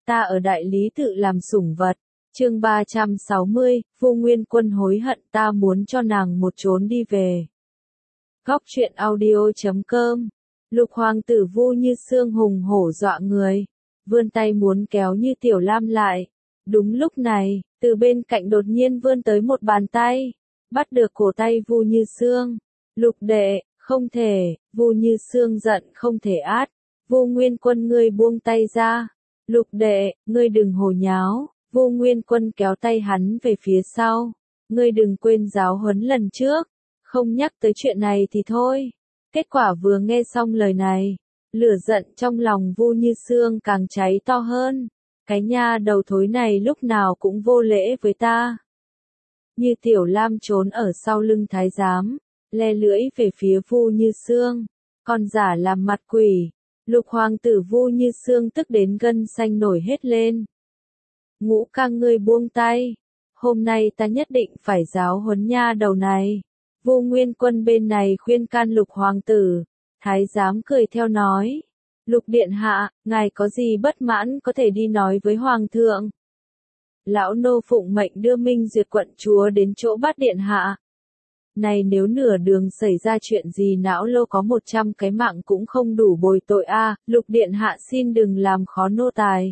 ta ở đại lý tự làm sủng vật. Chương 360, Vô Nguyên Quân hối hận, ta muốn cho nàng một chốn đi về. Góc truyện audio.com. Lục hoàng tử Vu Như Sương hùng hổ dọa người, vươn tay muốn kéo Như Tiểu Lam lại. Đúng lúc này, từ bên cạnh đột nhiên vươn tới một bàn tay, bắt được cổ tay Vu Như Sương. Lục đệ, không thể. Vu Như Sương giận không thể át. Vô Nguyên Quân, ngươi buông tay ra. Lục đệ, ngươi đừng hồ nháo. Vô Nguyên Quân kéo tay hắn về phía sau. Ngươi đừng quên giáo huấn lần trước, không nhắc tới chuyện này thì thôi. Kết quả vừa nghe xong lời này, lửa giận trong lòng Vu Như Sương càng cháy to hơn. Cái nha đầu thối này lúc nào cũng vô lễ với ta. Như Tiểu Lam trốn ở sau lưng thái giám, le lưỡi về phía Vu Như Sương, còn giả làm mặt quỷ. Lục hoàng tử Vu Như Sương tức đến gân xanh nổi hết lên. Ngũ ca, ngươi buông tay, hôm nay ta nhất định phải giáo huấn nha đầu này. Vô Nguyên Quân bên này khuyên can lục hoàng tử, thái giám cười theo nói. Lục điện hạ, ngài có gì bất mãn có thể đi nói với hoàng thượng. Lão nô phụng mệnh đưa Minh Duyệt quận chúa đến chỗ Bát điện hạ. Này nếu nửa đường xảy ra chuyện gì não lô có 100 cái mạng cũng không đủ bồi tội a. Lục điện hạ xin đừng làm khó nô tài.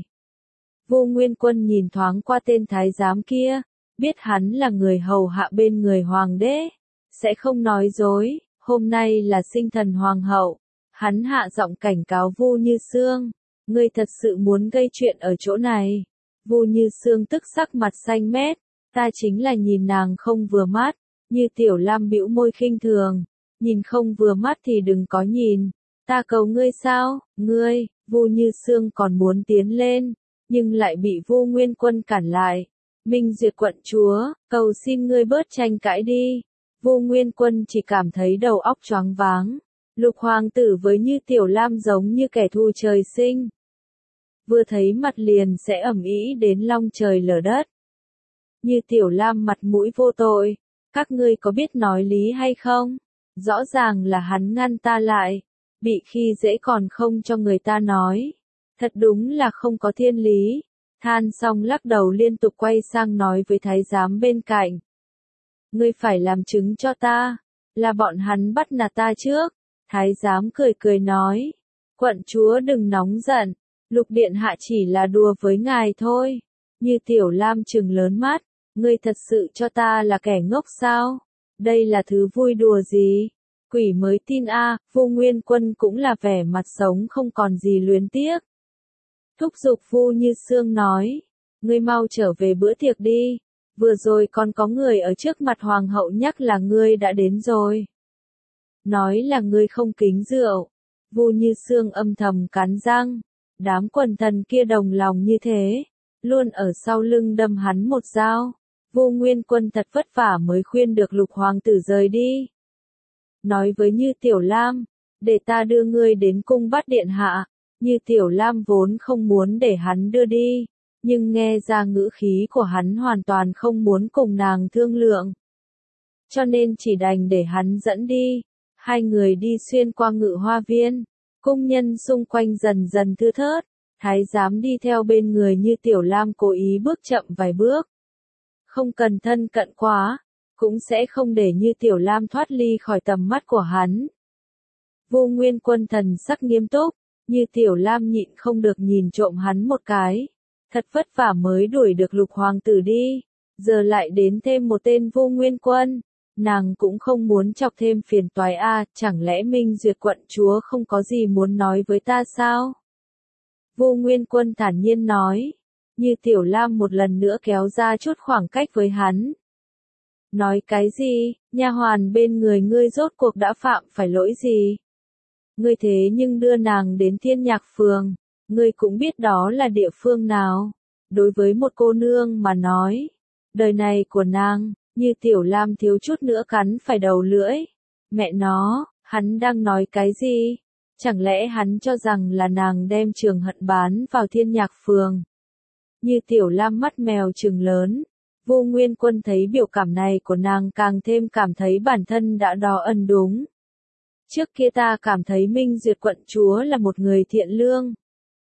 Vô Nguyên Quân nhìn thoáng qua tên thái giám kia, biết hắn là người hầu hạ bên người hoàng đế, sẽ không nói dối, hôm nay là sinh thần hoàng hậu. Hắn hạ giọng cảnh cáo Vu Như Sương, ngươi thật sự muốn gây chuyện ở chỗ này. Vu Như Sương tức sắc mặt xanh mét, ta chính là nhìn nàng không vừa mắt. Như Tiểu Lam bĩu môi khinh thường, nhìn không vừa mắt thì đừng có nhìn, ta cầu ngươi sao, ngươi. Vu Như Sương còn muốn tiến lên, nhưng lại bị Vô Nguyên Quân cản lại. Minh Duyệt quận chúa, cầu xin ngươi bớt tranh cãi đi. Vô Nguyên Quân chỉ cảm thấy đầu óc choáng váng. Lục hoàng tử với Như Tiểu Lam giống như kẻ thù trời sinh. Vừa thấy mặt liền sẽ ầm ĩ đến long trời lở đất. Như Tiểu Lam mặt mũi vô tội, các ngươi có biết nói lý hay không? Rõ ràng là hắn ngăn ta lại, bị khi dễ còn không cho người ta nói. Thật đúng là không có thiên lý. Than xong lắc đầu liên tục quay sang nói với thái giám bên cạnh. Ngươi phải làm chứng cho ta, là bọn hắn bắt nạt ta trước. Thái giám cười cười nói. Quận chúa đừng nóng giận, lục điện hạ chỉ là đùa với ngài thôi. Như Tiểu Lam trừng lớn mắt, ngươi thật sự cho ta là kẻ ngốc sao? Đây là thứ vui đùa gì? Quỷ mới tin a. Vô Nguyên Quân cũng là vẻ mặt sống không còn gì luyến tiếc. Thúc giục Vu Như Sương nói, ngươi mau trở về bữa tiệc đi, vừa rồi còn có người ở trước mặt hoàng hậu nhắc là ngươi đã đến rồi. Nói là ngươi không kính rượu. Vu Như Sương âm thầm cắn răng, đám quần thần kia đồng lòng như thế, luôn ở sau lưng đâm hắn một dao. Vô Nguyên Quân thật vất vả mới khuyên được lục hoàng tử rời đi. Nói với Như Tiểu Lam, để ta đưa ngươi đến cung Bát điện hạ. Như Tiểu Lam vốn không muốn để hắn đưa đi, nhưng nghe ra ngữ khí của hắn hoàn toàn không muốn cùng nàng thương lượng. Cho nên chỉ đành để hắn dẫn đi. Hai người đi xuyên qua Ngự Hoa Viên, cung nhân xung quanh dần dần thưa thớt, thái giám đi theo bên người Như Tiểu Lam cố ý bước chậm vài bước. Không cần thân cận quá, cũng sẽ không để Như Tiểu Lam thoát ly khỏi tầm mắt của hắn. Vô Nguyên Quân thần sắc nghiêm túc, Như Tiểu Lam nhịn không được nhìn trộm hắn một cái. Thật vất vả mới đuổi được lục hoàng tử đi, giờ lại đến thêm một tên Vô Nguyên Quân. Nàng cũng không muốn chọc thêm phiền toái a. Chẳng lẽ Minh Duyệt quận chúa không có gì muốn nói với ta sao? Vô Nguyên Quân thản nhiên nói. Như Tiểu Lam một lần nữa kéo ra chút khoảng cách với hắn. Nói cái gì, nha hoàn bên người ngươi rốt cuộc đã phạm phải lỗi gì? Ngươi thế nhưng đưa nàng đến Thiên Nhạc Phường, ngươi cũng biết đó là địa phương nào. Đối với một cô nương mà nói, đời này của nàng, Như Tiểu Lam thiếu chút nữa cắn phải đầu lưỡi. Mẹ nó, hắn đang nói cái gì? Chẳng lẽ hắn cho rằng là nàng đem Trường Hận bán vào Thiên Nhạc Phường? Như Tiểu Lam mắt mèo trừng lớn. Vô Nguyên Quân thấy biểu cảm này của nàng càng thêm cảm thấy bản thân đã đo ân đúng. Trước kia ta cảm thấy Minh Duyệt quận chúa là một người thiện lương.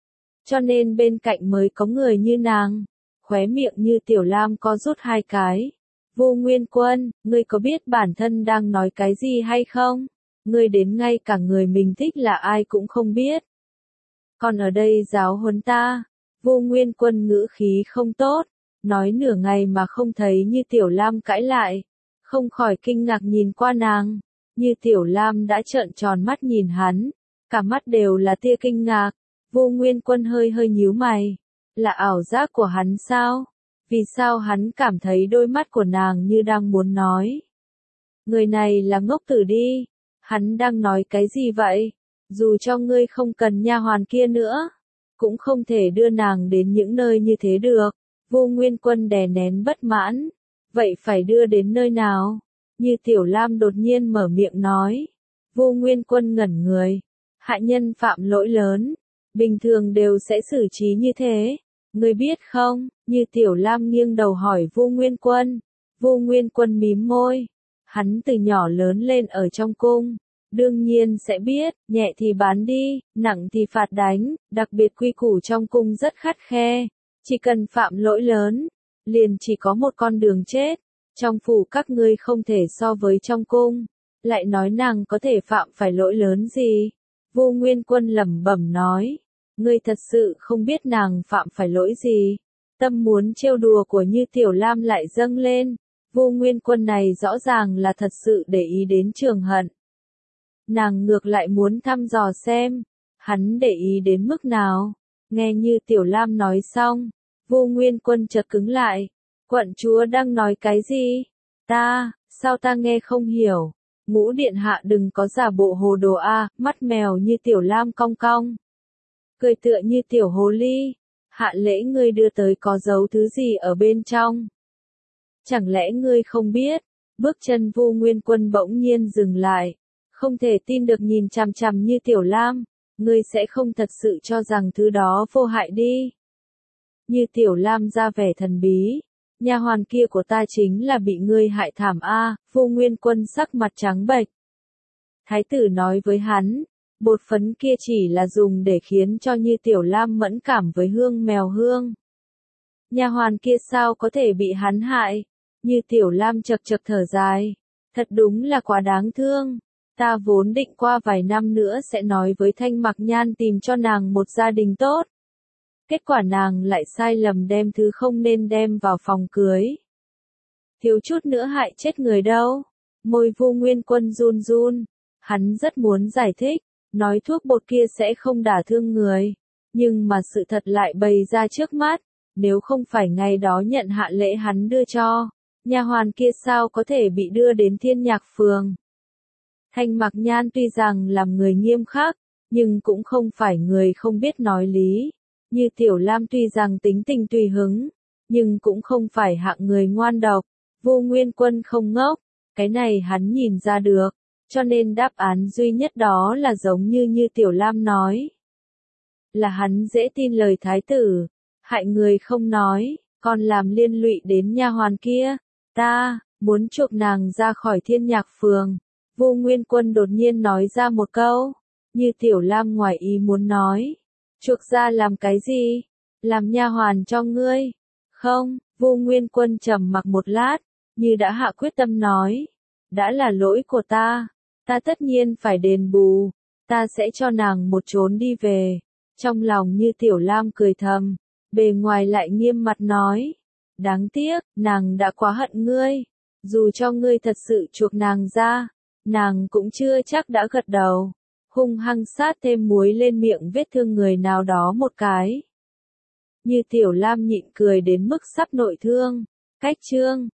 cho nên bên cạnh mới có người như nàng. Khóe miệng Như Tiểu Lam co rút hai cái. Vô Nguyên Quân, ngươi có biết bản thân đang nói cái gì hay không? Ngươi đến ngay cả người mình thích là ai cũng không biết. Còn ở đây giáo huấn ta. Vô Nguyên Quân ngữ khí không tốt, nói nửa ngày mà không thấy Như Tiểu Lam cãi lại. Không khỏi kinh ngạc nhìn qua nàng. Như Tiểu Lam đã trợn tròn mắt nhìn hắn, cả mắt đều là tia kinh ngạc. Vô Nguyên Quân hơi hơi nhíu mày. Là ảo giác của hắn sao? Vì sao hắn cảm thấy đôi mắt của nàng như đang muốn nói? Người này là ngốc tử đi. Hắn đang nói cái gì vậy? Dù cho ngươi không cần nha hoàn kia nữa, cũng không thể đưa nàng đến những nơi như thế được. Vô Nguyên Quân đè nén bất mãn. Vậy phải đưa đến nơi nào? Như Tiểu Lam đột nhiên mở miệng nói. Vô Nguyên Quân ngẩn người. Hạ nhân phạm lỗi lớn, bình thường đều sẽ xử trí như thế. Ngươi biết không? Như Tiểu Lam nghiêng đầu hỏi Vô Nguyên Quân. Vô Nguyên Quân mím môi. Hắn từ nhỏ lớn lên ở trong cung. Đương nhiên sẽ biết, nhẹ thì bán đi, nặng thì phạt đánh, đặc biệt quy củ trong cung rất khắt khe. Chỉ cần phạm lỗi lớn, liền chỉ có một con đường chết. Trong phủ các ngươi không thể so với trong cung. Lại nói nàng có thể phạm phải lỗi lớn gì? Vô Nguyên Quân lẩm bẩm nói. Ngươi thật sự không biết nàng phạm phải lỗi gì. Tâm muốn trêu đùa của Như Tiểu Lam lại dâng lên. Vô Nguyên Quân này rõ ràng là thật sự để ý đến Trường Hận. Nàng ngược lại muốn thăm dò xem, hắn để ý đến mức nào. Nghe Như Tiểu Lam nói xong, Vô Nguyên Quân chợt cứng lại. Quận chúa đang nói cái gì? Sao ta nghe không hiểu? Ngũ điện hạ đừng có giả bộ hồ đồ a, mắt mèo Như Tiểu Lam cong cong. Cười tựa như tiểu hồ ly. Hạ lễ ngươi đưa tới có giấu thứ gì ở bên trong? Chẳng lẽ ngươi không biết? Bước chân Vô Nguyên Quân bỗng nhiên dừng lại. Không thể tin được nhìn chằm chằm Như Tiểu Lam. Ngươi sẽ không thật sự cho rằng thứ đó vô hại đi. Như Tiểu Lam ra vẻ thần bí. Nha hoàn kia của ta chính là bị ngươi hại thảm a. Vô Nguyên Quân sắc mặt trắng bệch. Thái tử nói với hắn, bột phấn kia chỉ là dùng để khiến cho Như Tiểu Lam mẫn cảm với hương mèo hương. Nha hoàn kia sao có thể bị hắn hại? Như Tiểu Lam chật chật thở dài. Thật đúng là quá đáng thương. Ta vốn định qua vài năm nữa sẽ nói với Thanh Mặc Nhan tìm cho nàng một gia đình tốt. Kết quả nàng lại sai lầm đem thứ không nên đem vào phòng cưới. Thiếu chút nữa hại chết người đâu. Môi Vô Nguyên Quân run run. Hắn rất muốn giải thích, nói thuốc bột kia sẽ không đả thương người. Nhưng mà sự thật lại bày ra trước mắt. Nếu không phải ngày đó nhận hạ lễ hắn đưa cho, nha hoàn kia sao có thể bị đưa đến Thiên Nhạc Phường. Thanh Mặc Nhan tuy rằng làm người nghiêm khắc, nhưng cũng không phải người không biết nói lý. Như Tiểu Lam tuy rằng tính tình tùy hứng, nhưng cũng không phải hạng người ngoan độc. Vô Nguyên Quân không ngốc, cái này hắn nhìn ra được, cho nên đáp án duy nhất đó là giống như Tiểu Lam nói. Là hắn dễ tin lời thái tử, hại người không nói, còn làm liên lụy đến nha hoàn kia. Ta muốn chuộc nàng ra khỏi Thiên Nhạc Phường. Vô Nguyên Quân đột nhiên nói ra một câu, Như Tiểu Lam ngoài ý muốn nói. Chuộc ra làm cái gì? Làm nha hoàn cho ngươi? Không, Vô Nguyên Quân trầm mặc một lát, như đã hạ quyết tâm nói. Đã là lỗi của ta tất nhiên phải đền bù, ta sẽ cho nàng một chốn đi về. Trong lòng Như Tiểu Lam cười thầm, bề ngoài lại nghiêm mặt nói. Đáng tiếc, nàng đã quá hận ngươi. Dù cho ngươi thật sự chuộc nàng ra, nàng cũng chưa chắc đã gật đầu. Hung hăng sát thêm muối lên miệng vết thương người nào đó một cái. Như Tiểu Lam nhịn cười đến mức sắp nội thương. Cách chương